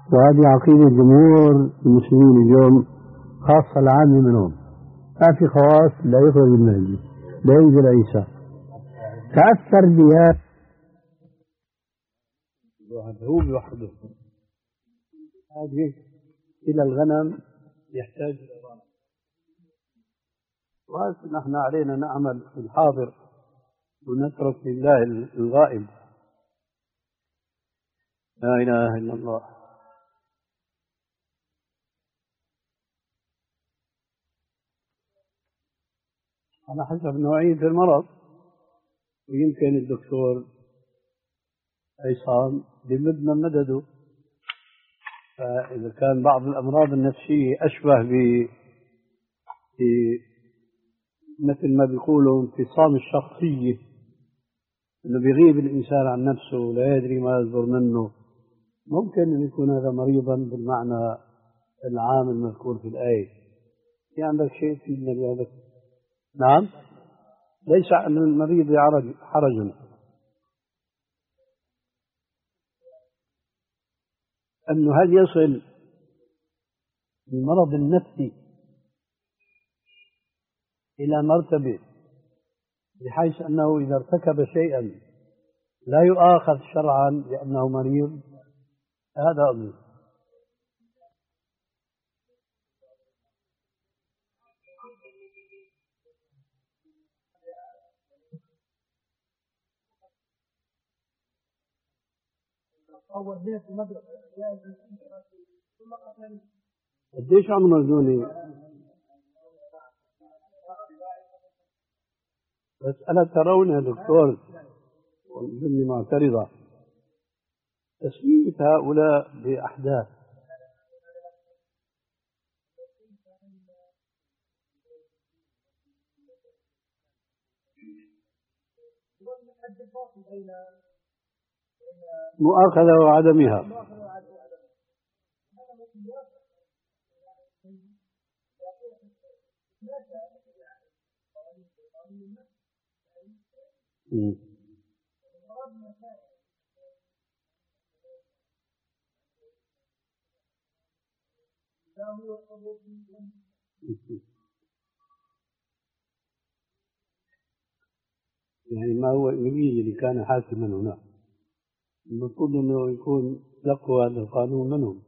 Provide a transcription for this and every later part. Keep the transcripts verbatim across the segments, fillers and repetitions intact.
وهذه عقيدة جمهور المسلمين اليوم، خاصة العامة منهم. ما في خواص لا يخرج المهدي، لا ينزل عيسى. تأثر بها هو لوحده. هذه إلى الغنم يحتاج إلى غنم. ونحن علينا نعمل في الحاضر ونترك لله الغائب. لا إله إلا الله. على حسب نوعية المرض، ويمكن الدكتور عصام بمدنا مدده. فإذا كان بعض الأمراض النفسية أشبه ب مثل ما بيقولوا انفصام الشخصية، إنه بيغيب الإنسان عن نفسه ولا يدري ما يصدر منه، ممكن أن يكون هذا مريضا بالمعنى العام المذكور في الآية. في عندك شيء في النبي هذا؟ نعم، ليس عن المريض حرج أنه هل يصل المرض النفسي إلى مرتبة بحيث أنه إذا ارتكب شيئا لا يؤاخذ شرعا لأنه مريض؟ هذا أمر. قديش عمره زوني؟ بس ألا ترون يا دكتور وإني معترضة تسمية هؤلاء بأحداث؟ مؤاخذة وعدمها. م. يعني ما هو الإنجليزي اللي كان حاكما هنا، المفروض أنه يكون لقوا هذا القانون منهم.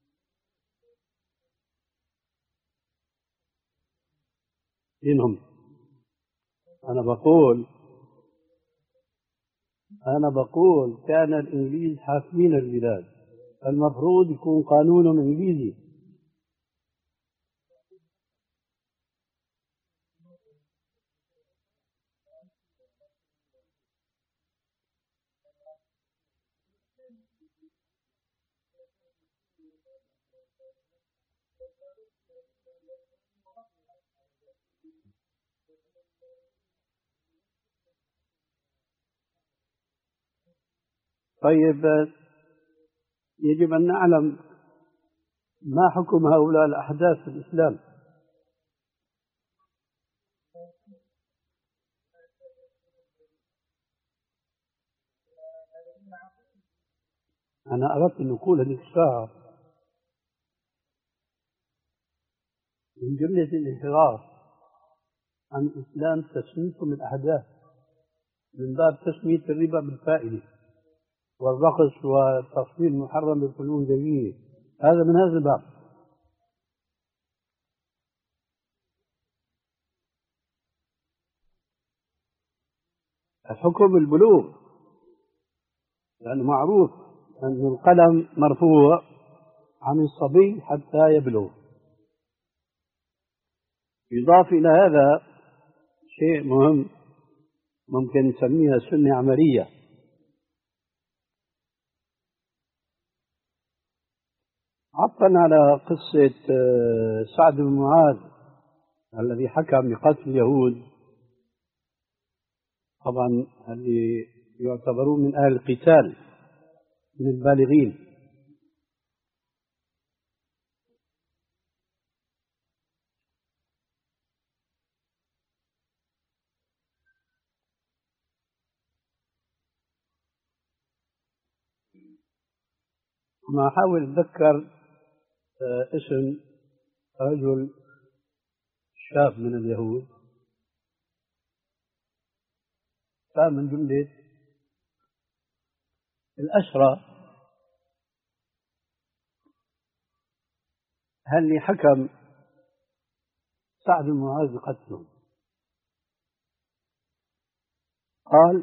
إنهم أنا بقول أنا بقول كان الإنجليز حاكمين البلاد، المفروض يكون قانونهم إنجليزي. طيب، يجب أن نعلم ما حكم هؤلاء الأحداث في الإسلام. أنا أردت أن أقول هذه الساعة من جملة الانحراف عن الإسلام تسميتهم الأحداث من باب تسمية الربا بالفائدة والرقص والتصوير المحرم بالفنون الجميلة، هذا من هذا الباب. الحكم البلوغ، لأنه معروف أن القلم مرفوع عن الصبي حتى يبلغ. يضاف إلى هذا شيء مهم ممكن نسميها سنة عملية. عطفا على قصة سعد بن معاذ الذي حكم بقتل اليهود، طبعا اللي يعتبرون من أهل القتال من البالغين. ما أحاول أتذكر اسم رجل شاب من اليهود كان من جملة الأسرى هل حكم سعد بن معاذ بقتلهم. قال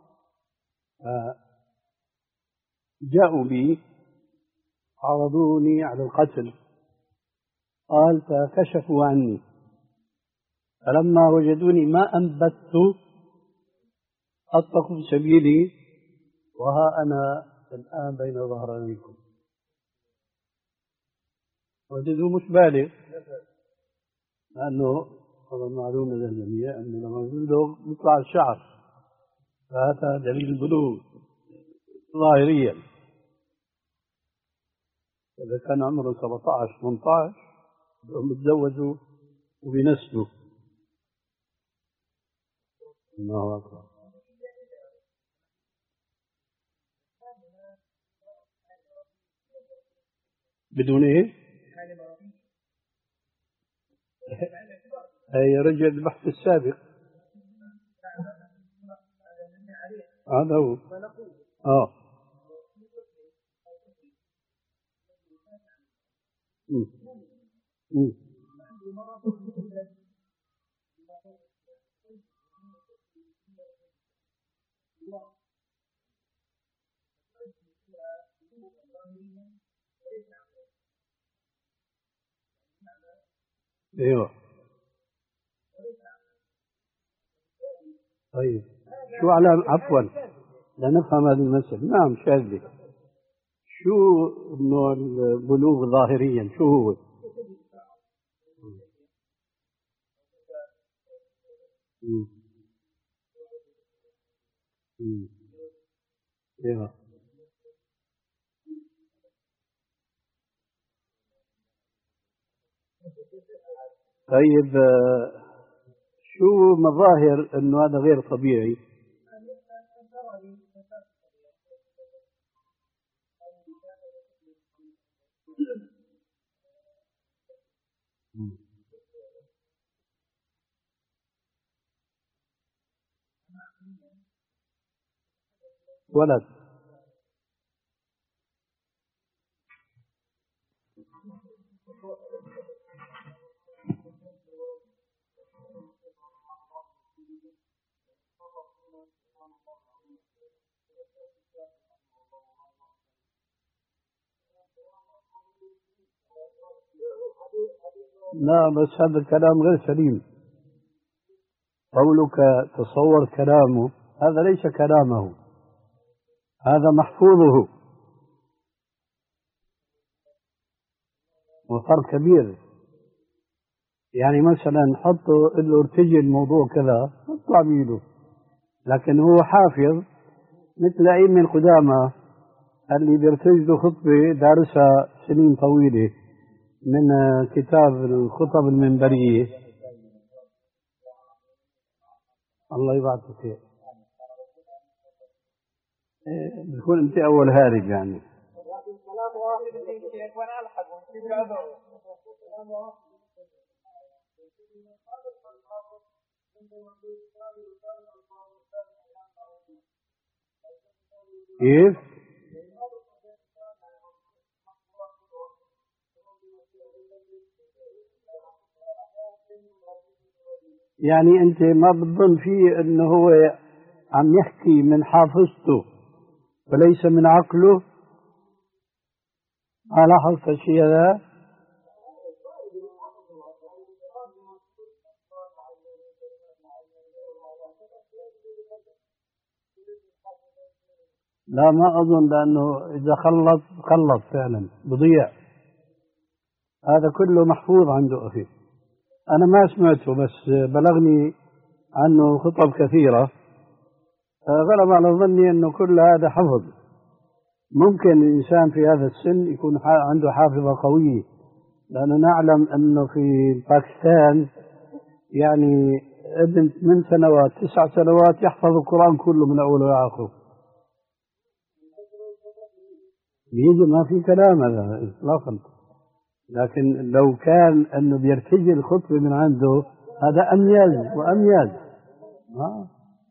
جاءوا بي عرضوني على القتل. قال فكشفوا عني فلما وجدوني ما أنبت أطلقوا في سبيلي وها أنا الآن بين ظهرانيكم. وجدوا مش بالغ لأنه هذا معلومة للجميع أنه لما يبلغ يطلع الشعر، فهذا دليل البلوغ ظاهريا. إذا كان عمره سبعة عشر ثمانية عشر بيتزوجوا وبينسلوا. الله أكبر. بدون إيه؟ هي رجع البحث السابق. هذا هو. آه. مم. مم. ايوه. طيب شو على عفوا لنفهم هذه المسألة. نعم شاذلي. شو انه البلوغ ظاهريا شو هو؟ مم. مم. ايوه. طيب شو مظاهر انه هذا غير طبيعي؟ ولد. لا بس هذا الكلام غير سليم. قولك تصور كلامه هذا ليس كلامه، هذا محفوظه، وفرق كبير. يعني مثلا حطوا له ارتجي الموضوع كذا اطلع بيده، لكن هو حافظ مثل أئمة القدامى اللي بيرتجلوا خطبة دارسها سنين طويلة من كتاب الخطب المنبرية. الله يبعثك خير. إيه بتكون انت اول هارب يعني. كيف؟ يعني انت ما بتظن فيه انه هو عم يحكي من حافظته وليس من عقله؟ ما لاحظت الشيء هذا؟ لا ما أظن، لأنه إذا خلص خلص فعلا بضيع. هذا كله محفوظ عنده أخي. أنا ما سمعته بس بلغني عنه خطب كثيرة، غلب على ظني أنه كل هذا حفظ. ممكن الإنسان في هذا السن يكون عنده حافظة قوية، لأننا نعلم أنه في باكستان يعني ابن من سنوات تسع سنوات يحفظ القرآن كله من أوله لآخره. بيجي ما في كلام هذا إطلاقا. لكن لو كان أنه بيرتجي الخطبة من عنده هذا أميز وأميز. آه.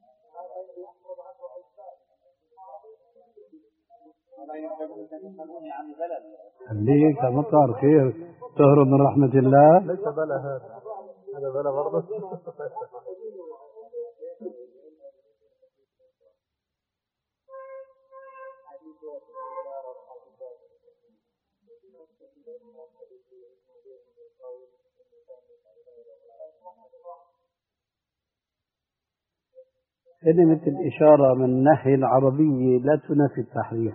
خليك مطر خير تهرب من رحمة الله. ليس بلا هذا هذا بلا برضه. كلمة الإشارة من الناحية العربية لا تنافي التحريك.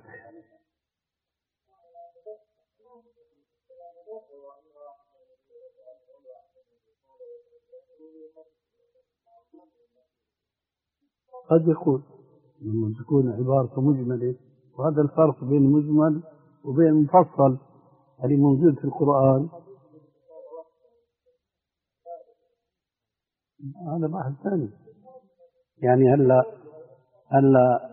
قد يكون لما تكون عبارة مجملة، وهذا الفرق بين المجمل وبين المفصل اللي موجود في القرآن. هذا بحث ثاني. يعني هلا هلا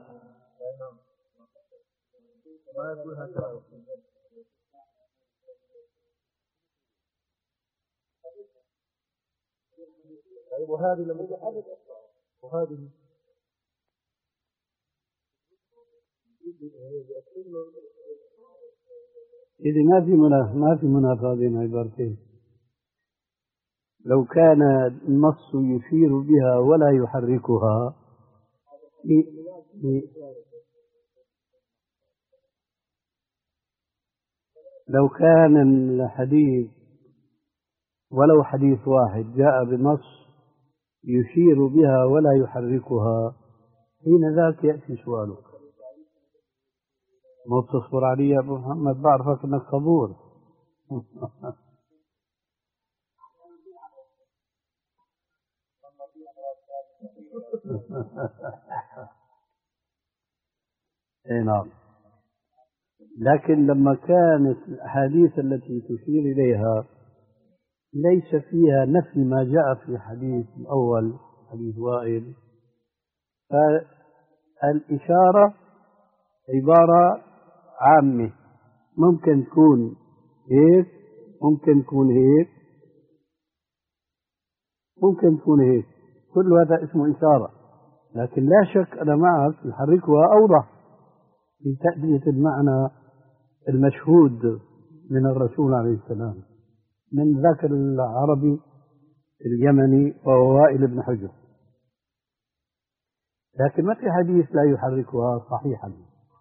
وهذه لما تحدث وهذه إذا ما في منافاة ما في منافاة بين عبارتين. لو كان النص يشير بها ولا يحركها لو كان الحديث ولو حديث واحد جاء بنص يشير بها ولا يحركها، حين ذاك يأتي سؤالك. ما تصبر علي يا أبو محمد، بعرفك أنك صبور. اي نعم. لكن لما كانت الأحاديث التي تشير إليها ليس فيها نفي ما جاء في حديث الأول حديث وائل، فالإشارة عبارة عامة، ممكن تكون هيك ممكن تكون هيك ممكن تكون هيك، كل هذا اسمه إشارة. لكن لا شك أنا معك يحركها أوضح في تأدية المعنى المشهود من الرسول عليه السلام من ذاك العربي اليمني وهو وائل بن حجر. لكن ما في حديث لا يحركها صحيحا.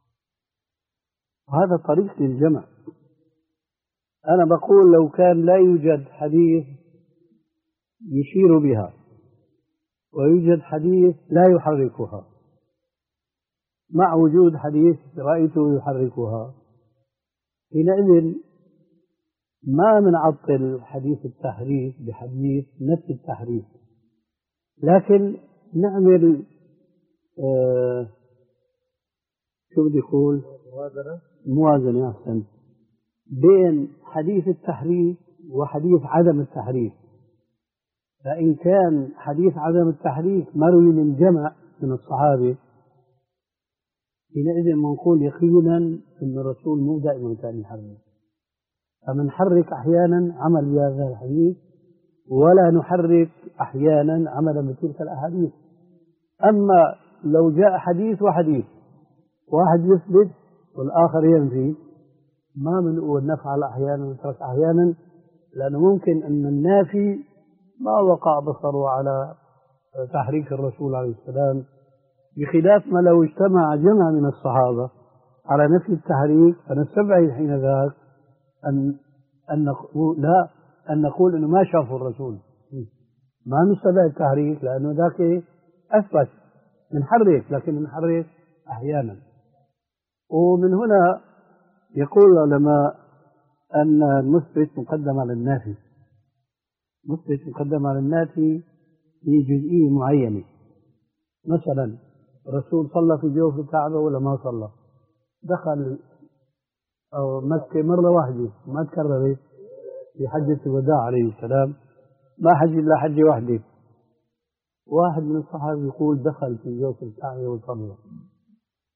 هذا طريق للجمع. أنا بقول لو كان لا يوجد حديث يشير بها ويوجد حديث لا يحركها، مع وجود حديث رأيته يحركها، حينئذ ما بنعطل حديث التحريف بحديث نفس التحريف، لكن نعمل آه شو بدي أقول موازنة موازنة أحسن بين حديث التحريف وحديث عدم التحريف. فإن كان حديث عدم التحريف مروي من جمع من الصحابة، حينئذ نقول يقينا أن الرسول مو دائما كان يحرك، فمنحرك أحيانا عمل بهذا الحديث ولا نحرك أحيانا عملا بتلك الأحاديث. أما لو جاء حديث وحديث واحد يثبت والآخر ينفي، ما بنقول نفعل أحيانا ونترك أحيانا، لأنه ممكن أن النافي ما وقع بصره على تحريك الرسول عليه السلام، بخلاف ما لو اجتمع جمع من الصحابة على نفي التحريك، فنستبعد حين ذاك أن أن نقول لا أن نقول إنه ما شافوا الرسول، ما نستبعد التحريك لأنه ذاك أثبت نحرك، لكن نحرك أحيانا. ومن هنا يقول العلماء أن المثبت مقدم على النافي. مثبت مقدم على النافي في جزئية معينة. مثلا الرسول صلى في جوف الكعبة ولا ما صلى؟ دخل أو مكة مرة واحدة ما تكررت في حجة الوداع عليه السلام، ما حج إلا حجة واحدة. واحد من الصحابة يقول دخل في جوف الكعبة وصلى،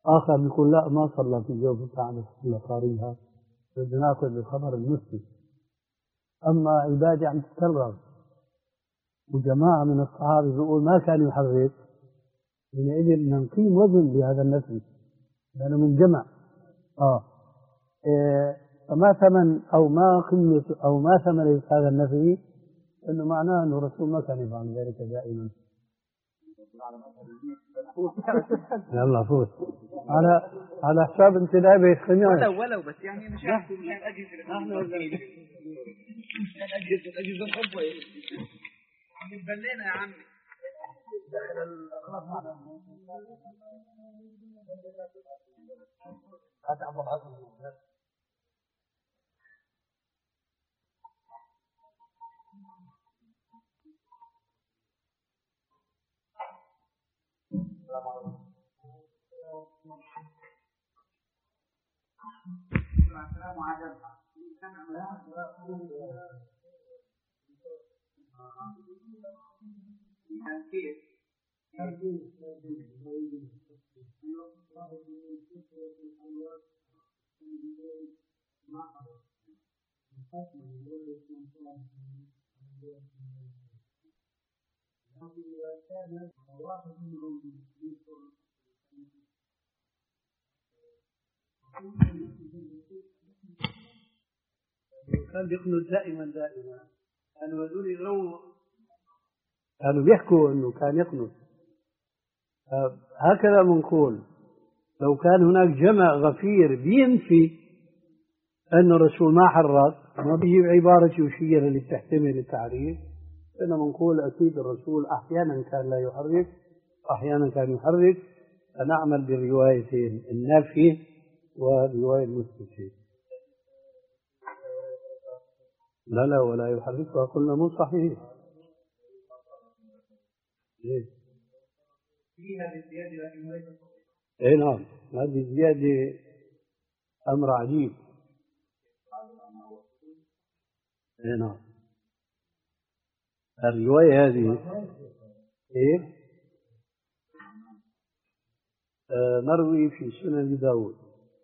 آخر بيقول لا ما صلى في الجوف بتاعنا صلى قاريها، بدنا ناخذ بخبر المفتي. أما عبادة عم تتكرر وجماعة من الصحابة بيقول ما كان يحرك، حينئذ بدنا نقيم وزن بهذا النفي لأنه من جمع. آه إيه فما ثمن أو ما قيمة أو ما ثمن هذا النفي؟ إنه معناه أنه الرسول ما كان يفعل ذلك دائما. يلا فوت على على حساب انتداب الخناقة. ولو ولو بس يعني مش عارفين من أجهزة نحن ولا من أجهزة أجهزة الخطوة عم نبلينا يا عمي داخل الأخلاق معنا هذا عبد العظيم. السلام عليكم. كان بيقنط دائما دائما، كانوا هذول يغروا، كانوا بيحكوا انه كان يقنط. هكذا بنقول لو كان هناك جمع غفير بينفي أن الرسول ما حرك، ما بيجيب عبارة يشير اللي تحتمل التعريف، فإننا بنقول أكيد الرسول أحيانا كان لا يحرك أحيانا كان يحرك، فنعمل بالروايتين النافي والرواية المثبتة. لا لا ولا يحركها قلنا مو صحيح. ليه؟ فيها بالزيادة لكن وليس اي نعم، هذه الزيادة أمر عجيب. اي نعم، الرواية هذه ايه آه مروي في سنن داود،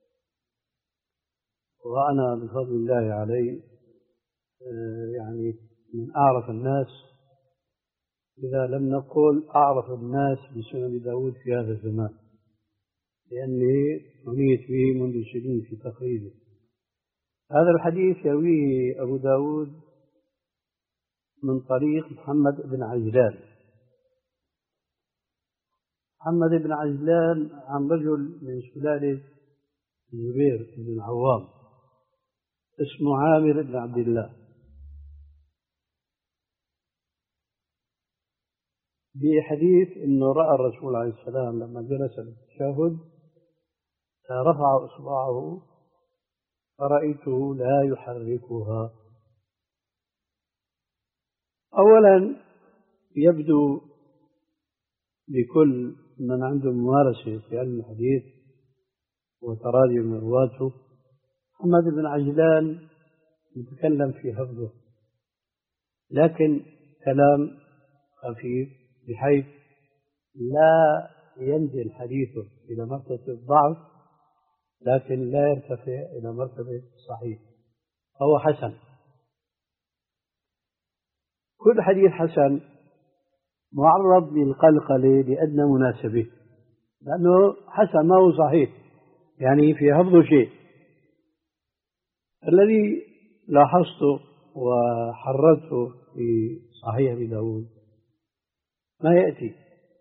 وأنا بفضل الله عليه آه يعني من أعرف الناس، إذا لم نقل أعرف الناس بسنن داود في هذا الزمان، لأني عنيت به منذ سنين في تقريبه. هذا الحديث يرويه أبو داود من طريق محمد بن عجلان. محمد بن عجلان عن رجل من سلالة الزبير بن العوام اسمه عامر بن عبد الله، بحديث أنه رأى الرسول عليه السلام لما جلس للتشهد رفع إصبعه فرأيته لا يحركها. أولا يبدو لكل من عنده ممارسة في علم الحديث وتراجم رواته، محمد بن عجلان يتكلم في حفظه، لكن كلام خفيف بحيث لا ينزل حديثه إلى مرتبة الضعف، لكن لا يرتفع إلى مرتبة الصحيح، هو حسن. كل حديث حسن معرض للقلقلة لأدنى مناسبة، لأنه حسن ما هو صحيح، يعني في حفظه شيء. الذي لاحظته وحررته في صحيح أبي داود ما يأتي.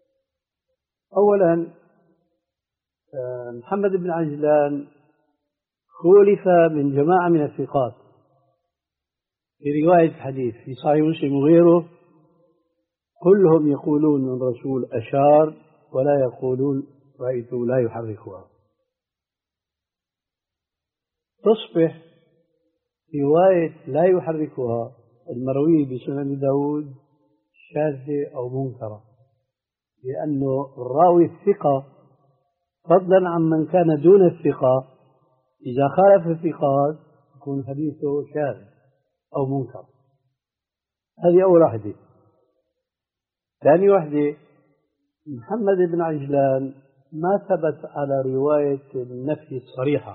أولا محمد بن عجلان خولف من جماعة من الثقات في رواية حديث في صحيح مسلم وغيره، كلهم يقولون أن الرسول أشار ولا يقولون رأيته لا يحركها. تصبح رواية لا يحركها المروية بسنن داود شاذة أو منكرة، لأنه الراوي الثقة فضلا عن من كان دون الثقة إذا خالف الثقات يكون حديثه شاذ أو منكر. هذه أول واحدة. ثاني واحدة، محمد بن عجلان ما ثبت على رواية النفي الصريحة،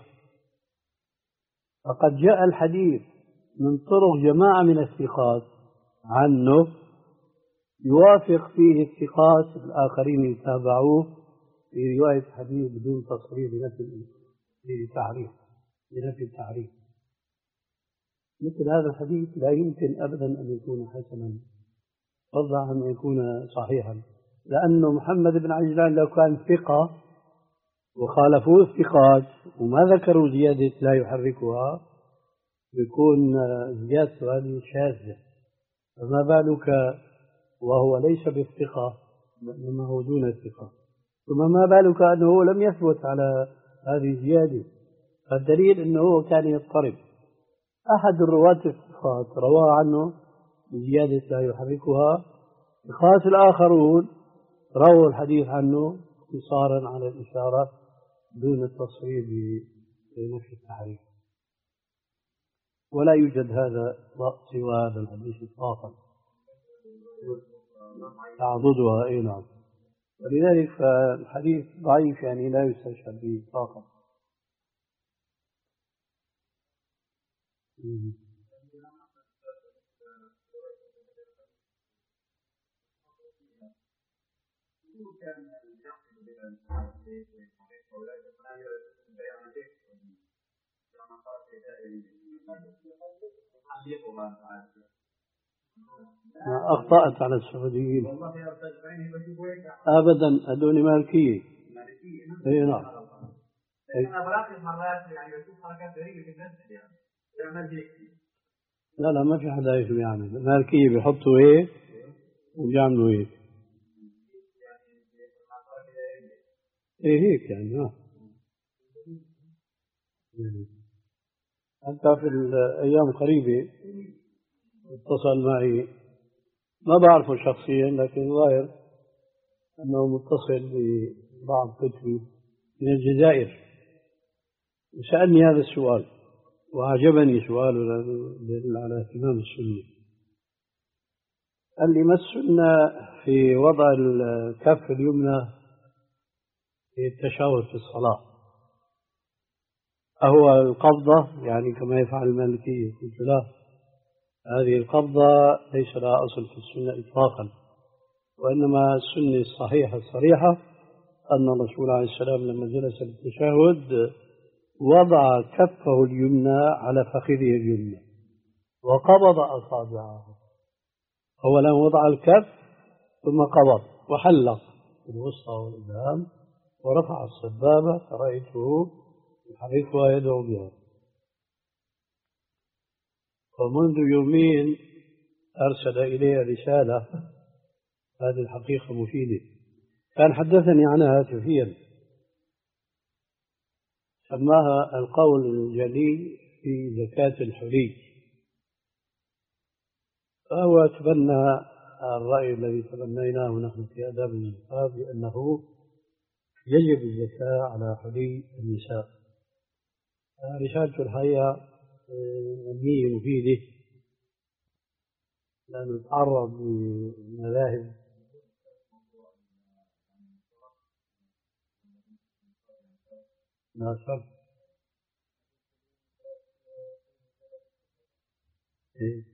فقد جاء الحديث من طرق جماعة من الثقات عنه يوافق فيه الثقات الآخرين يتابعوه في رواية حديث بدون تصريح بنفي التعريف بنفي التعريف. مثل هذا الحديث لا يمكن أبدا أن يكون حسنا فضلا عن أن يكون صحيحا، لأنه محمد بن عجلان لو كان ثقة وخالفوه الثقات وما ذكروا زيادة لا يحركها يكون زيادته هذه شاذة، فما بالك وهو ليس بالثقة إنما هو دون الثقة، ثم ما بالك أنه لم يثبت على هذه الزيادة، فالدليل أنه كان يضطرب. أحد الرواة الثقات روى عنه بزيادة لا يحركها، الخاص الآخرون رووا الحديث عنه اختصارا على الإشارة دون التصريح بنفي التحريف، ولا يوجد هذا سوى هذا الحديث إطلاقا تعضدها. أي نعم، ولذلك فالحديث ضعيف يعني لا يستشهد به إطلاقا. أخطأت على السعوديين أبدا، هذول مالكية. أي نعم. أنا بلاحظ مرات يعني بشوف حركات غريبة في الناس يعني بيعمل هيك. لا لا ما في حدا ايش بيعمل، المالكية بيحطوا هيك وبيعملوا هيك. ايه هيك يعني ها. حتى في الأيام القريبة اتصل معي، ما بعرفه شخصيا لكن ظاهر أنه متصل ببعض كتبي من الجزائر، وسألني هذا السؤال وأعجبني سؤاله لأنه على اهتمام السنة. قال لي: ما السنة في وضع الكف اليمنى في التشهد في الصلاة؟ أهو القبضة يعني كما يفعل المالكية؟ قلت لا، هذه القبضة ليس لها أصل في السنة إطلاقا، وإنما السنة الصحيحة الصريحة أن الرسول عليه السلام لما جلس للتشهد وضع كفه اليمنى على فخذه اليمنى وقبض أصابعه. أولا وضع الكف ثم قبض وحلق الوسطى والإبهام ورفع السبابة فرأيته يحركها يدعو بها. ومنذ يومين أرسل إلي رسالة، هذه الحقيقة مفيدة، كان حدثني عنها هاتفيا، سماها القول الجلي في زكاة الحلي، فهو تبنى الرأي الذي تبنيناه نحن في آداب الزكاة بأنه يجب الزكاة على حلي النساء. رسالة الحقيقة علمية مفيدة لأنه تعرض لمذاهب ناصر. إيه؟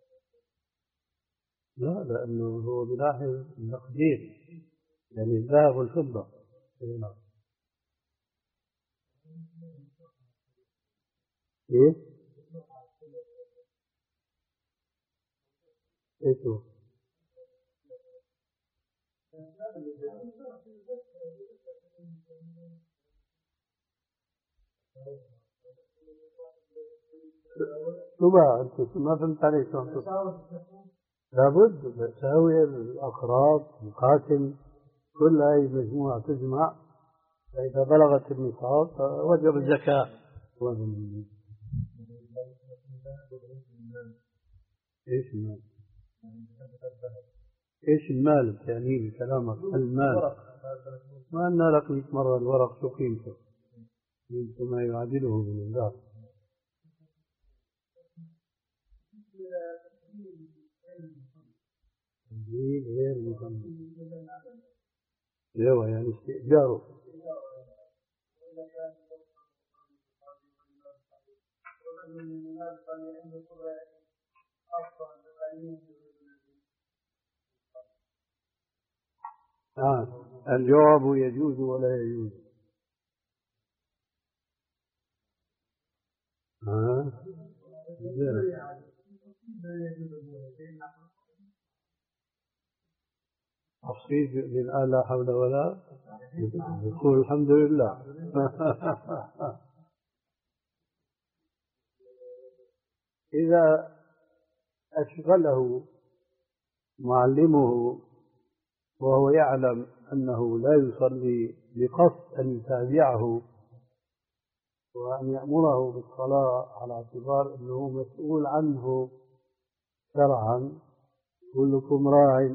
لا، لأنه هو بلاحظ التقدير يعني الذهب والفضة. إيه نعم. إيه؟ إيه هو؟ طبعا أنت ما فهمت عليك. لابد تساوي الأقراض القاتل كل هذه مجموعة تجمع، فإذا بلغت النصاب وجب الزكاة. إيش المال؟ إيش المال يعني بكلامك؟ المال ما أن لك مئة مرة الورق شو قيمته؟ قيمته ما يعادله من الذهب. تمليك غير مصنف، ايوه يعني استئجاره. آه. الجواب يجوز ولا يجوز. آه. تصفيق للآن لا حول ولا يقول الحمد لله. إذا أشغله معلمه وهو يعلم أنه لا يصلي بقصد أن يتابعه وأن يأمره بالصلاة على اعتبار أنه مسؤول عنه شرعا، كلكم راع.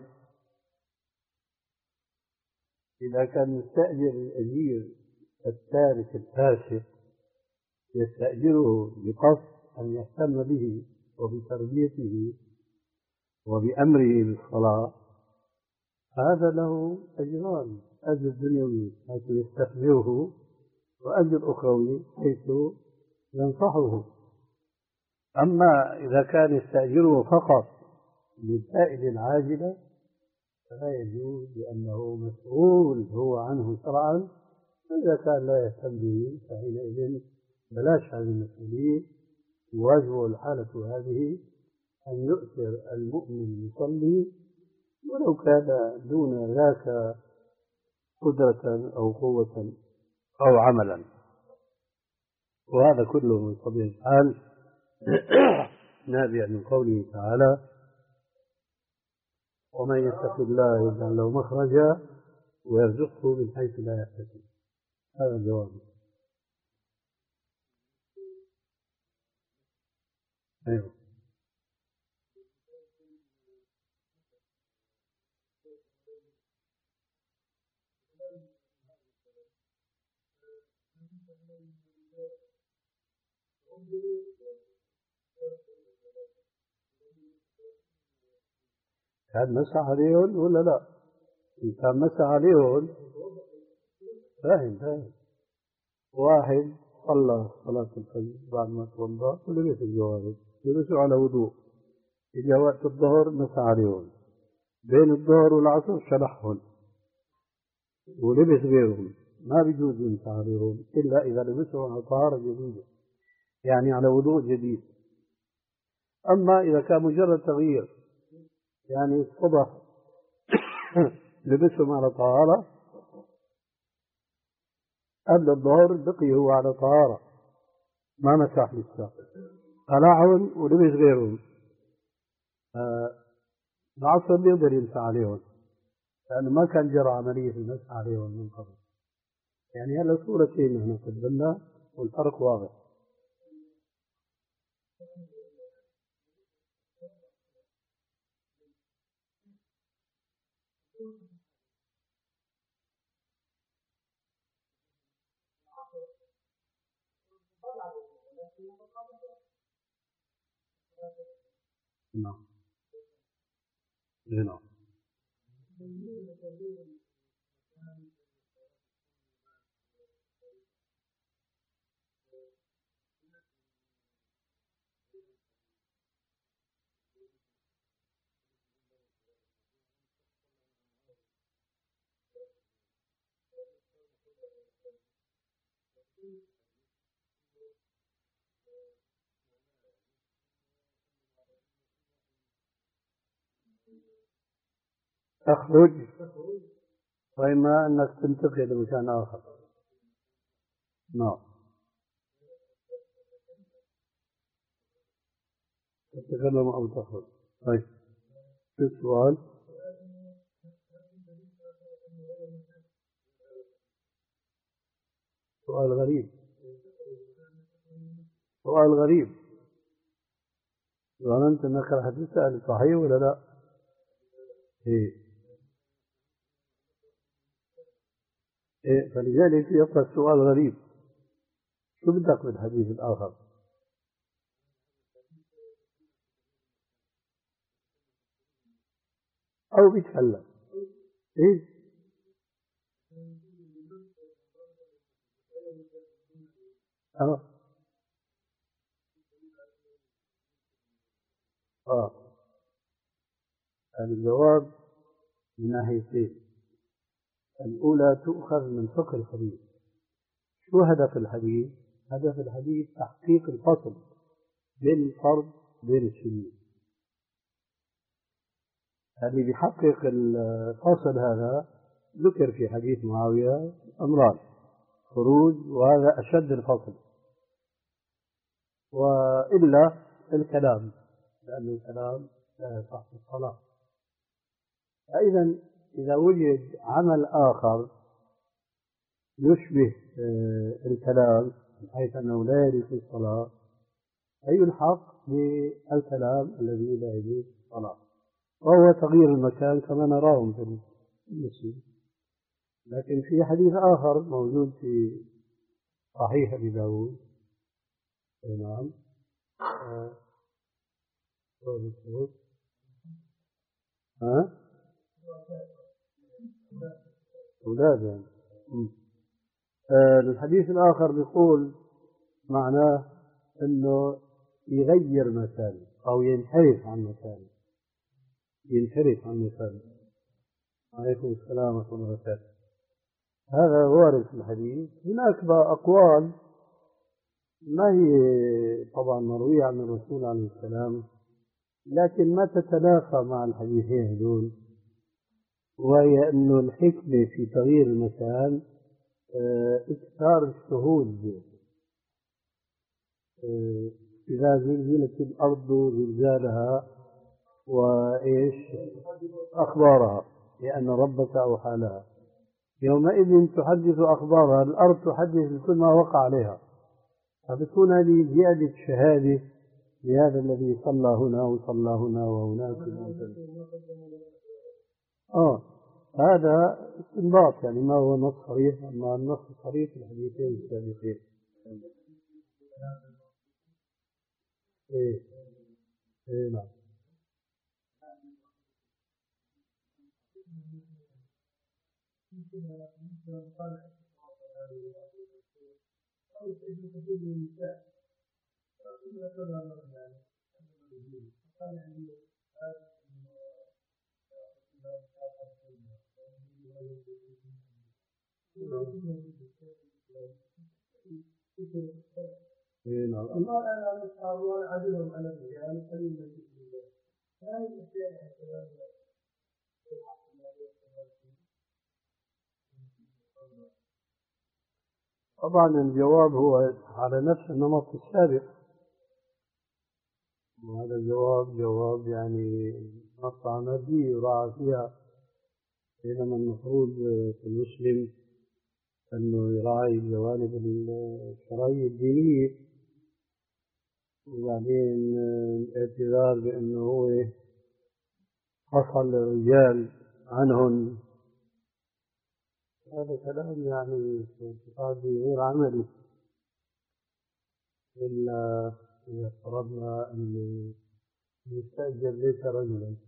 إذا كان يستأجر الأجير التارك الفاسق يستأجره بقصد أن يهتم به وبتربيته وبأمره بالصلاة، هذا له أجران: أجر دنيوي حيث يستخبره، وأجر أخروي حيث ينصحه. أما إذا كان يستأجره فقط للفائدة العاجلة فلا يجوز، لأنه مسؤول هو عنه شرعا. إذا كان لا يهتم به فحينئذ بلاش هذه المسؤولية. واجب الحالة هذه أن يؤثر المؤمن يصلي ولو كان دون ذاك قدرة أو قوة أو عملا، وهذا كله من طبيعة الحال نابع من قوله تعالى: ومن يتق الله يجعل له مخرجا ويرزقه من حيث لا يحتسب. هذا الجواب. أيوه. كان مسح عليهم ولا لا؟ كان مسح عليهم. فاهم فاهم. واحد صلى صلاة الفجر بعد ما توضأ ولبس الجوارب، لبسوا على وضوء، إجا وقت الظهر مسح عليهم، بين الظهر والعصر شلحهم ولبس غيرهم، ما بيجوز يمسح عليهم إلا إذا لبسوا على طهارة جديدة، يعني على وضوء جديد. أما إذا كان مجرد تغيير، يعني الصبح لبسهم على طهارة، قبل الظهر بقي هو على طهارة ما مسح لسه، قلعهم ولبس غيرهم، آه العصر بيقدر يمسح عليهم لأنه ما كان جرى عملية المسح عليهم من قبل. يعني هلا صورتين نحن قدمنا والفرق واضح. نعم نعم. تخرج وإما أنك تنتقل لمكان آخر. نعم. تتكلم أو تخرج. طيب شو السؤال؟ سؤال غريب، سؤال غريب. ظننت أنك راح تسأل صحيح ولا لا؟ إيه إيه، فلذلك يبقى السؤال غريب. شو بدك بالحديث الآخر؟ أو بيتكلم. إيه أه آه الجواب من ناحيتين. الأولى تؤخذ من فقه الحديث. شو هدف الحديث؟ هدف الحديث تحقيق الفصل بين الفرد وبين السنة. اللي بيحقق الفصل هذا ذكر في حديث معاوية أمران: خروج، وهذا أشد الفصل، وإلا الكلام، لأن الكلام لا يصح في الصلاة. فإذا إذا وجد عمل آخر يشبه الكلام بحيث أنه لا يجوز في الصلاة، فيلحق بالكلام الذي لا يجوز في الصلاة، وهو تغيير المكان كما نراهم في المسجد. لكن في حديث آخر موجود في صحيح أبي داود، نعم، ها أولاد يعني. الحديث الآخر بيقول معناه أنه يغير مكانه أو ينحرف عن مكانه، ينحرف عن مكانه. عليكم السلام ورحمة الله وبركاته. هذا وارد في الحديث. هناك أقوال ما هي طبعا مروية عن الرسول عليه السلام، لكن ما تتنافى مع الحديثين هذول، وهي أنه الحكمة في تغيير المكان إكثار الشهود. إذا زلزلت الأرض زلزالها وإيش أخبارها، لأن ربك أوحى لها، يومئذ تحدث أخبارها، الأرض تحدث بكل ما وقع عليها. فبتكون هذه زيادة شهادة لهذا الذي صلى هنا وصلى هنا وهناك. آه هذا استنباط، يعني ما هو نص صريح، أما النص الصريح في الحديثين السابقين. إيه إيه نعم. إيه نعم. طبعا الجواب هو على نفس النمط السابق، وهذا الجواب جواب يعني مقطع مادي يراعى فيها، بينما المفروض في المسلم أنه يراعي الجوانب الشرعية الدينية، وبعدين الاعتذار بأنه هو فصل الرجال عنهم. هذا كلام يعني في اعتقادي غير عملي، إلا إذا افترضنا أن المستأجر ليس رجلا.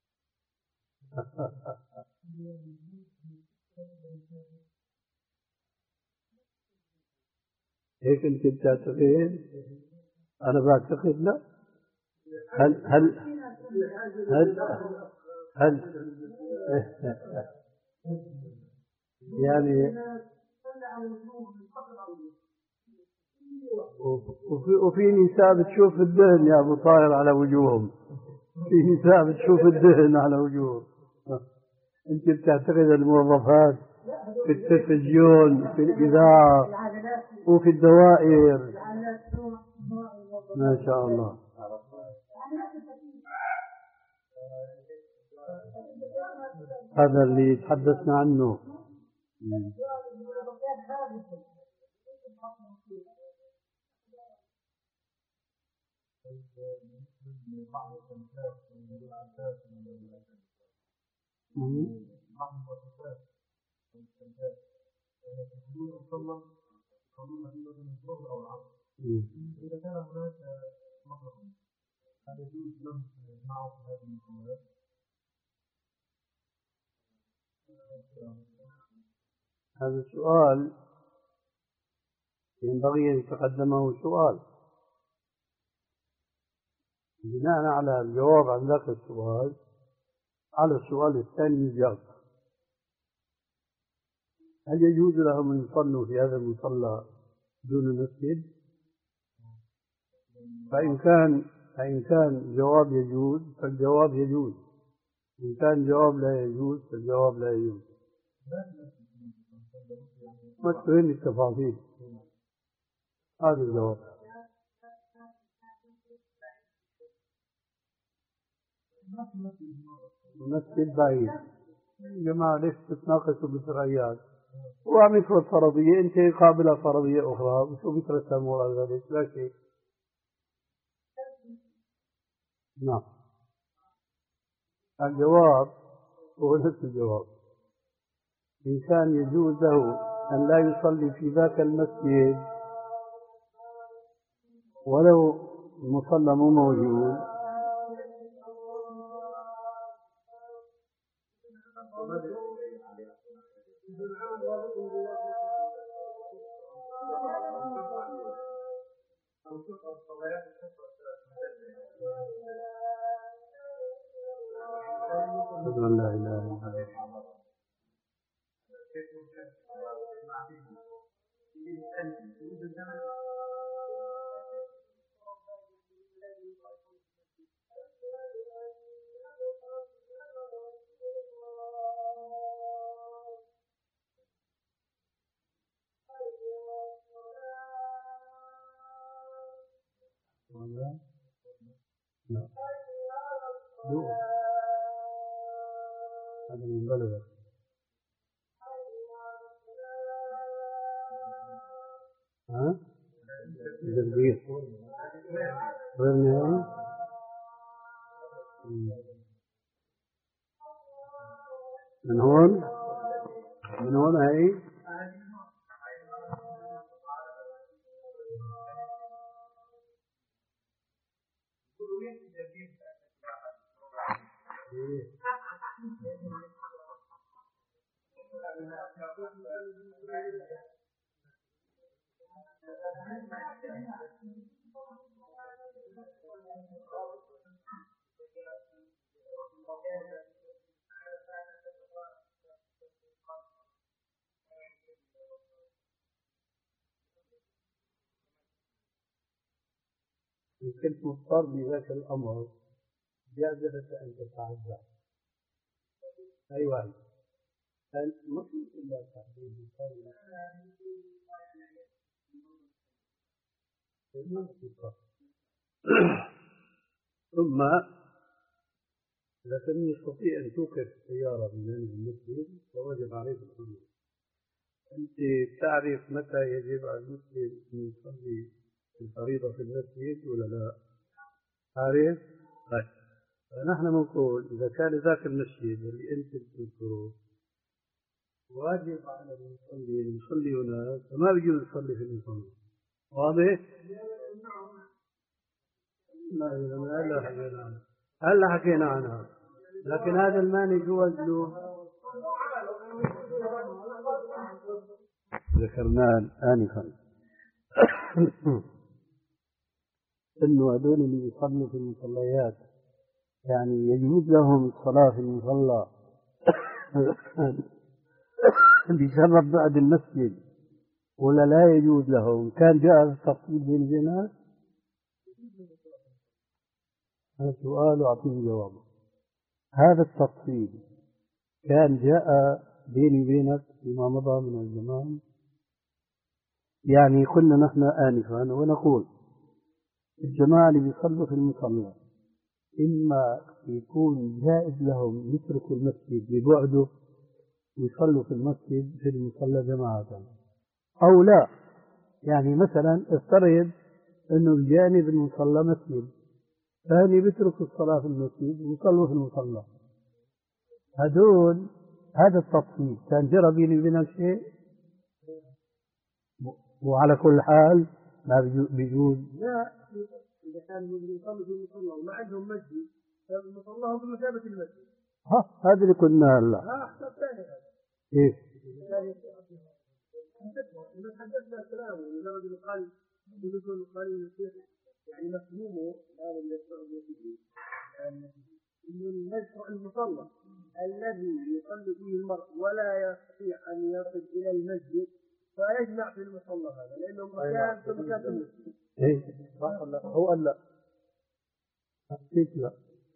هيك أنت بتعتقد؟ أنا بعتقد لا. هل هل هل هل يعني وفي, وفي نساء بتشوف الدهن يا أبو طاهر على وجوههم، في نساء بتشوف الدهن على وجوههم. أنت بتعتقد الموظفات في التلفزيون، في الإذاعة، وفي الدوائر، ما شاء الله. هذا اللي تحدثنا عنه. إذا كان هناك مطلق هل يجوز له معه في هذه المقامات؟ هذا السؤال ينبغي أن يتقدمه سؤال. بناء على الجواب عن ذاك السؤال، على السؤال الثاني يجاب: هل يجوز لهم أن يصلوا في هذا المصلى دون المسجد؟ فإن كان فإن كان جواب يجوز فالجواب يجوز، إن كان جواب لا يجوز فالجواب لا يجوز. ما تفهم التفاصيل، هذا الجواب. المسجد بعيد. يا جماعة ليش تتناقشوا بالفرعيات؟ هو عم يفرض فرضية، أنت قابلة فرضية أخرى، وشو بيترتب وراء ذلك؟ لا شيء. نعم، الجواب هو نفس الجواب. إن كان يجوز له أن لا يصلي في ذاك المسجد ولو المصلى مو موجود، أشهد أن لا إله إلا الله. لا لا هذا من بلدك. ها؟ زبير غير نهائي. من هون من هون هاي إن كنت مضطر بذاك الأمر جاز لك أن تتعذر. أي واحد ما في إلا تعذيب ثم إذا كان يستطيع أن توقف السيارة من جانب المسجد فوجب عليك الحضور. أنت تعرف متى يجب على المسلم أن يصلي الفريضة في المسجد ولا لا؟ عارف؟ طيب فنحن نقول إذا كان ذاك المسجد اللي أنت بتذكره واجب على المصلي أن يصلي هناك فما بيجوز يصلي في المصلى. واضح؟ هلا حكينا عنها هلا حكينا عنها لكن هذا المانع يجوز له. ذكرناه آنفا إنه هذول اللي يصلوا في المصليات يعني يجوز لهم الصلاة في المصلى بسبب بعد المسجد ولا لا يجوز لهم؟ كان جاء التفصيل بين الناس. هذا سؤال وأعطيه جوابه. هذا التفصيل كان جاء بيني وبينك فيما مضى من الزمان. يعني كنا نحن آنفا ونقول الجماعة اللي بيصلوا في المصلى إما يكون جائز لهم يتركوا المسجد ببعده ويصلوا في المسجد في المصلى جماعة أو لا. يعني مثلا افترض أنه الجانب المصلى مسجد ثاني بيتركوا الصلاة في المسجد ويصلوا في المصلى. هذول هذا التفصيل كان جرى بيني وبينك شيء. وعلى كل حال ما بيجوز. لا إذا كانوا يصلوا في المصلى وما عندهم مسجد فالمصلى هو بمثابة المسجد. ها هذا اللي قلنا هلا. ها أحسن ثاني هذا. إيه؟ إذا تحدثنا الكلام ولرجل قال يقول قال الشيخ يعني مفهومه الآن اللي يقرأ فيه الآن إنه المشروع المصلى الذي يصلي فيه المرء ولا يستطيع أن يصل إلى المسجد فيجمع في المصلى هذا لأنه مكان في مكان المسجد. إيه هو قال لا كيف لا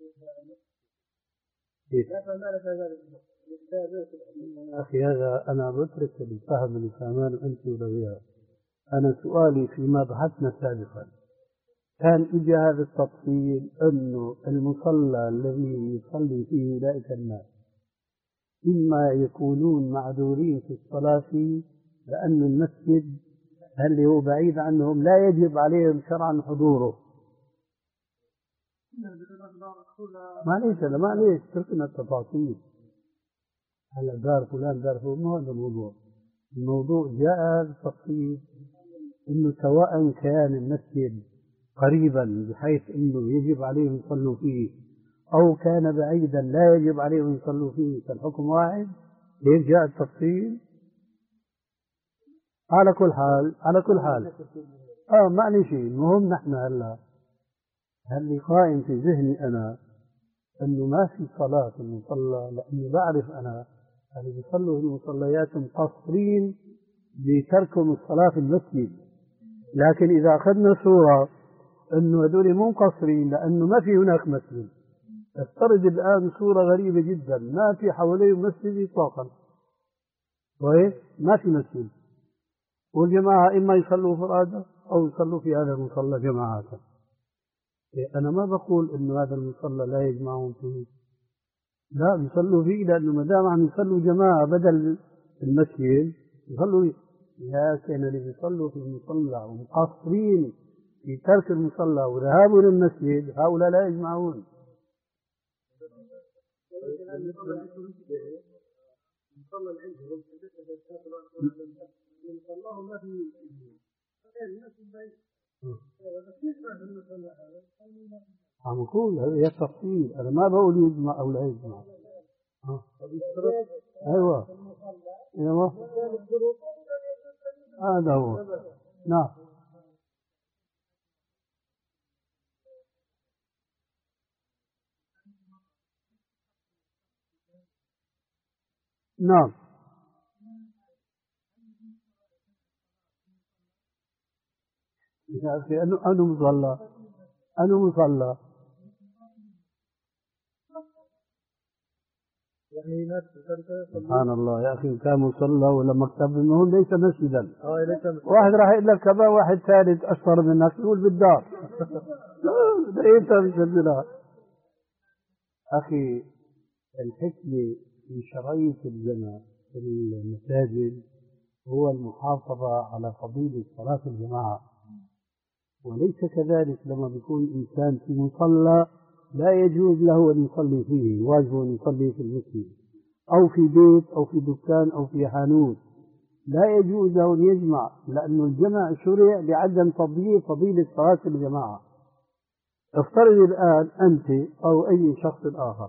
كيف لا فما لك ذلك يا أخي هذا أنا بترك الفهم اللي فهمان أنت ولا غيرها. أنا سؤالي فيما بحثنا سابقا كان إجا هذا التفصيل أنه المصلى الذي يصلي فيه أولئك الناس إما يكونون معذورين في الصلاة فيه لأن المسجد اللي هو بعيد عنهم لا يجب عليهم شرعا حضوره. معليش هذا معليش تركنا التفاصيل هلا دار فلان دار فلان ما هذا الموضوع. الموضوع جاء التفصيل إنه سواء كان المسجد قريبا بحيث انه يجب عليهم يصلوا فيه او كان بعيدا لا يجب عليهم يصلوا فيه فالحكم واحد. هيك جاء التفصيل. على كل حال على كل حال اه معني شيء. المهم نحن هلا هل قائم في ذهني انا انه ما في صلاة في المصلى لاني بعرف انا اللي بيصلوا في المصليات مقصرين بتركهم الصلاة في المسجد. لكن اذا اخذنا صورة انه هذول مو مقصرين لانه ما في هناك مسجد. افترض الان صورة غريبة جدا ما في حواليه مسجد اطلاقا كويس ما في مسجد والجماعة اما يصلوا فرادى او يصلوا في هذا المصلى جماعات. انا ما بقول انه هذا المصلى لا يجمعون فيه لا يصلوا فيه لانه ما دام عم يصلوا جماعة بدل المسجد يصلوا فيه. لكن اللي بيصلوا في المصلى ومقصرين في ترك المصلى وذهابه للمسجد هؤلاء لا يجمعون. عم أقول هذا تفصيل أنا ما بقول يجمع أو لا يجمع. أيوة أيوة هذا هو. نعم نعم يا أخي أنه أنه مصلى أنه مصلى يعني ناس سبحان الله يا أخي كان مصلى ولا مكتب إنه ليس مسجدا. اه ليس مسجد. واحد راح يقول لك كذا واحد ثالث أشطر منك يقول بالدار لا أنت مسجلها. أخي الحكمة في شرعية الجمع في المساجد هو المحافظة على فضيلة صلاة الجماعة وليس كذلك لما بيكون إنسان في مصلى لا يجوز له أن يصلي فيه واجب أن يصلي في المسجد أو في بيت أو في دكان أو في حانوت لا يجوز له أن يجمع لأن الجمع شرع لعدم تضييع فضيلة صلاة الجماعة. افترض الآن أنت أو أي شخص آخر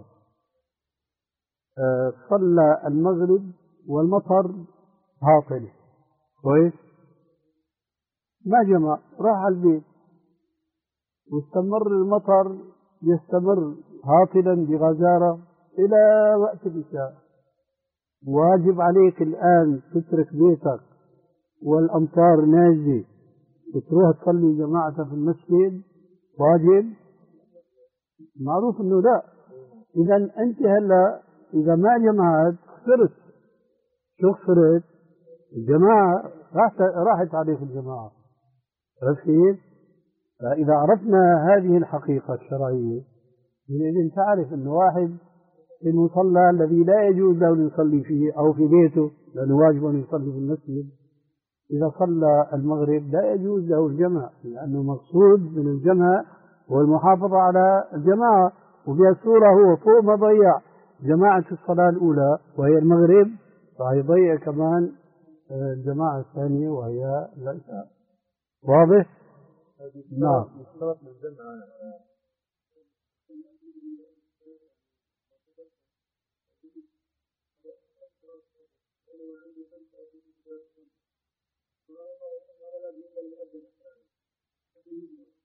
صلى المغرب والمطر هاطل كويس ما جمع راح على البيت واستمر المطر يستمر هاطلا بغزارة إلى وقت العشاء. واجب عليك الآن تترك بيتك والأمطار نازلة وتروح تصلي جماعة في المسجد واجب؟ معروف إنه لا. إذا أنت هلا إذا ما جمعت خسرت. شو خسرت؟ الجماعة راحت راحت عليك الجماعة. عرفت كيف؟ فإذا عرفنا هذه الحقيقة الشرعية حينئذ تعرف أن واحد في المصلى الذي لا يجوز له أن يصلي فيه أو في بيته لأنه واجب أن يصلي في المسجد إذا صلى المغرب لا يجوز له الجمع لأنه مقصود من الجمع والمحافظة على الجماعة وبهالصورة هو فوق ما ضيع جماعة الصلاة الأولى وهي المغرب فهيضيع كمان الجماعة الثانية وهي العشاء. واضح؟ نعم.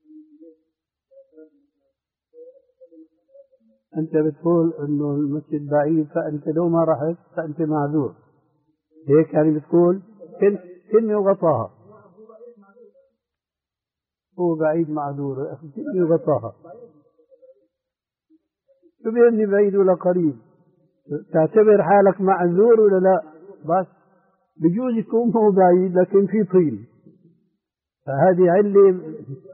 أنت بتقول إنه المسجد بعيد فأنت لو ما رحت فأنت معذور، هيك يعني بتقول كلمة وغطاها. هو بعيد معذور، كلمة وغطاها. شو بيني بعيد ولا قريب؟ تعتبر حالك معذور ولا لا؟ بس بجوز يكون هو بعيد لكن في طين، فهذه علة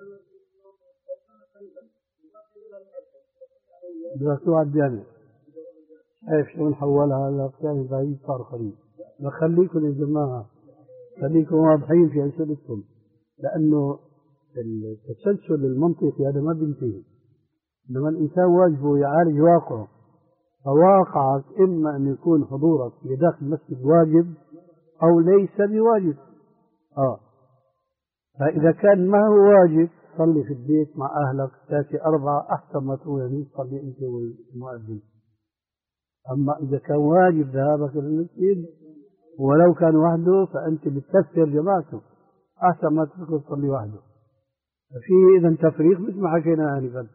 درسوها على الجامع. شايف شلون حولها هلا كان بعيد صار قريب. خليكم يا جماعة، خليكم واضحين في أسئلتكم، لأنه التسلسل المنطقي هذا ما بينتهي. لما الإنسان واجبه يعالج واقعه، فواقعك إما أن يكون حضورك في داخل المسجد واجب أو ليس بواجب. آه فإذا كان ما هو واجب صلي في البيت مع أهلك تأتي أربعة أحسن ما تروح يعني تصلي أنت والمؤذن. أما إذا كان واجب ذهابك إلى المسجد ولو كان وحده فأنت بتكثر جماعته، أحسن ما تدخل تصلي وحده. ففي إذا تفريق مثل ما حكينا آنفا.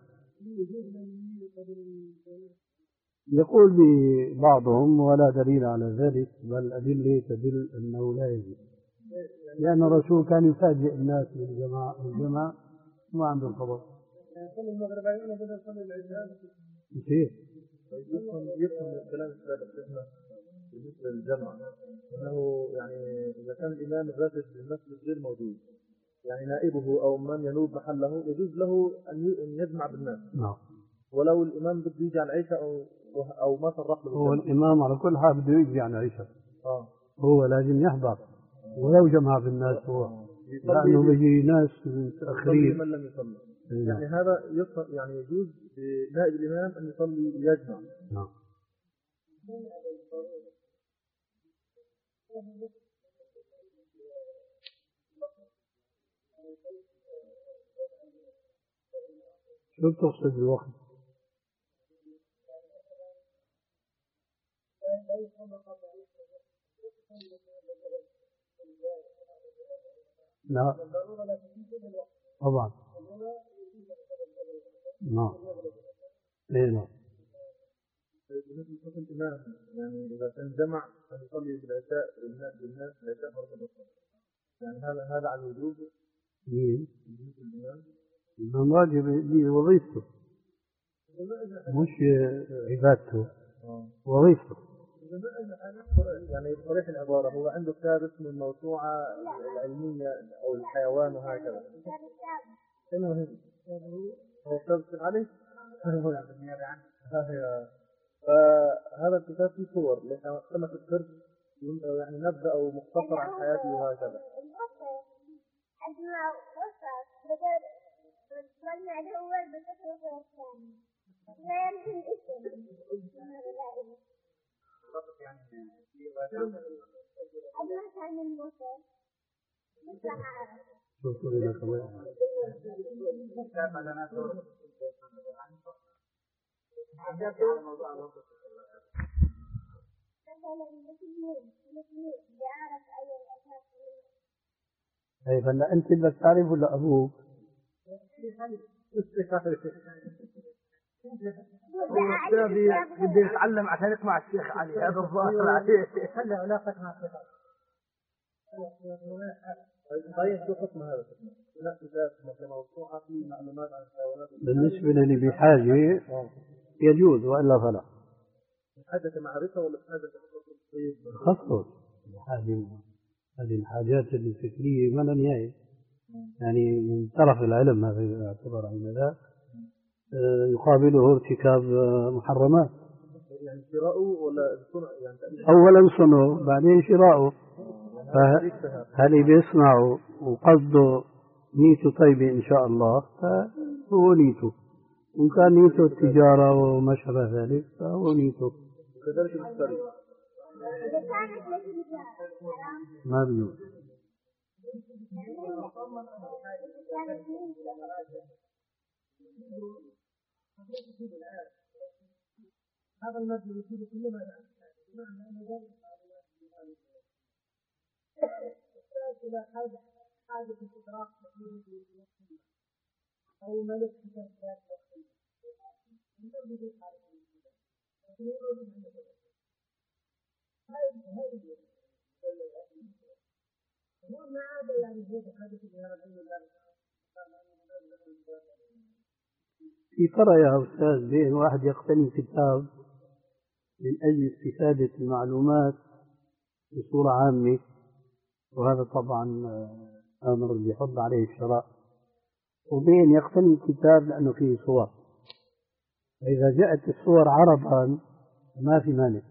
يقول بعضهم ولا دليل على ذلك، بل أدلة تدل أنه لا يجب، لأن الرسول كان يفاجئ الناس بالجماعة الجماعة ما عنده الخبر. يصلي المغرب علينا بدل يصلي العشاء. كيف؟ يفهم يفهم الكلام السابق بالنسبة للجمع أنه يعني إذا كان الإمام الراتب للمسجد غير موجود، يعني نائبه أو من ينوب محله يجوز له أن يجمع بالناس. نعم. ولو الإمام بده يجي على العشاء أو أو ما صرح له. هو الإمام على كل حال بده يجي على العشاء. آه. هو لازم يحضر ولو جمع بالناس هو، لأنه بيجي ناس متأخرين. من لم يصلي. يعني هذا يعني يجوز لنائب الإمام أن يصلي ليجمع. نعم. شو بتقصد بالوقت؟ لا طبعا. نعم. ايه نعم. بالنسبة لصلاة الإمام يعني إذا كان جمع أن يصلي بالعشاء بالناس بالناس العشاء مرة أخرى، يعني هذا هذا على الوجوب. مين؟ بالنسبة للإمام. الإمام واجب دي وظيفته مش عبادته، وظيفته. يعني بصريح العبارة هو عنده كتاب اسمه الموسوعة العلمية أو الحيوان وهكذا. المهم هو كتاب عليه. فهذا الكتاب فيه صور لما تذكر يعني نبذة أو مختصر عن حياته وهكذا. طيب هلا أنت بدك تعرف ولا أبوك؟ بدي بدي اتعلم عشان اسمع الشيخ علي، هذا الظاهر عليه. خلي علاقتك مع الشيخ. طيب شو حكم هذا؟ لا كتاب موسوعة فيه معلومات عن الحيوانات. بالنسبة للي بحاجة يجوز وإلا فلا. حاجة كمعرفة ولا حاجة كطيب؟ خصوص هذه هذه الحاجات الفكرية ما لها نهاية، يعني من طرف العلم هذا يعتبر عين ذاك يقابله ارتكاب محرمات. يعني شراؤه ولا صنع يعني أولا صنعه بعدين شراؤه. فهل بيصنعوا وقصده نيته طيبة إن شاء الله فهو نيته، وإن كان نيته التجارة وما شابه ذلك فهو نيته. كذلك المشتري ما بيجوز. هذا المسجد يفيد كل ما إلى حاجة حاجة استدراك أو ملك حسن ذات وحيد النور بدون حالة لكن يقول من هذه هذه هو ما عاد يعني هو حدث بهذا العلم. في فرق يا أستاذ بين واحد يقتني كتاب من أجل استفادة المعلومات بصورة عامة، وهذا طبعا أمر يحض عليه الشرع، وبين يقتني الكتاب لأنه فيه صور، فإذا جاءت الصور عرضا ما في مانع.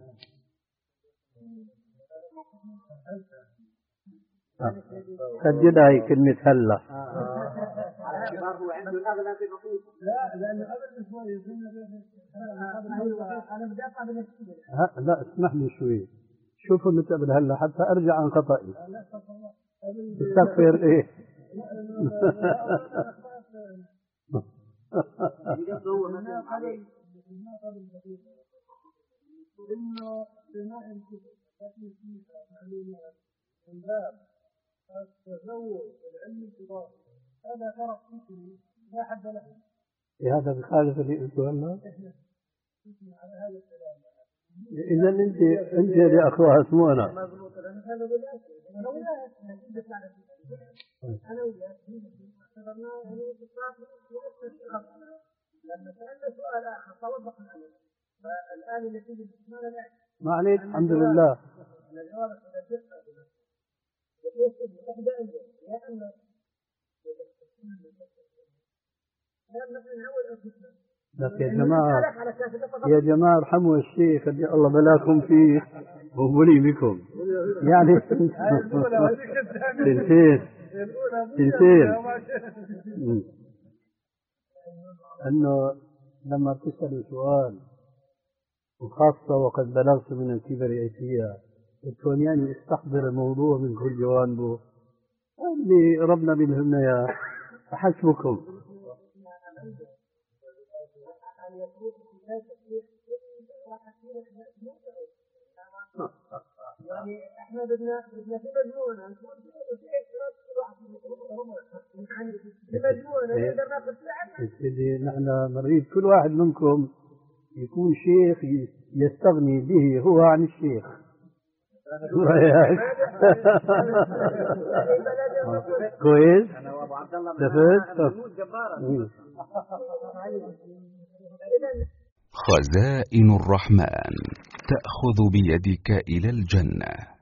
سجلها هي كلمة هلا. هو عنده الأغلى في النصوص. لا لأنه قبل شوي يقولنا أنا بدي أطلع بالنتيجة. لا اسمح لي شوي، شوفوا اللي قبل هلا حتى أرجع عن خطأي. تستغفر إيه؟ إنه بناء الكتب تأتي فيه معلومات من باب التزود العلم الإضافي، هذا فرق فكري لا حد له. هذا بخالف اللي قلته هلا؟ على هذا الكلام. إذا أنت أنت اللي أخوها اسمه أنا. مضبوط. أنا وياك أنا وياك أنا وياك اعتبرنا يعني اتصال لما سألنا سؤال آخر توضح الأمر، فالآن النتيجة ما لا ما عليك الحمد لله. الجواب إذا دقة يقول إحدى أمور يا أما لك يا جماعة يا جماعة ارحموا الشيخ اللي الله بلاكم فيه وبولي بكم يعني تنتين تنتين أنه لما تسأل سؤال وخاصة وقد بلغت من الكبر عتيا تكون يعني استحضر الموضوع من كل جوانبه اللي ربنا بيلهمنا يا حسبكم. يعني احنا بدنا بدنا في مجموعنا نكون في مجموعنا نقدر ناخذ سيدي نحن نريد كل واحد منكم يكون شيخ يستغني به هو عن الشيخ. شو رايك؟ كويس؟ لفت؟ خزائن الرحمن تأخذ بيدك إلى الجنة.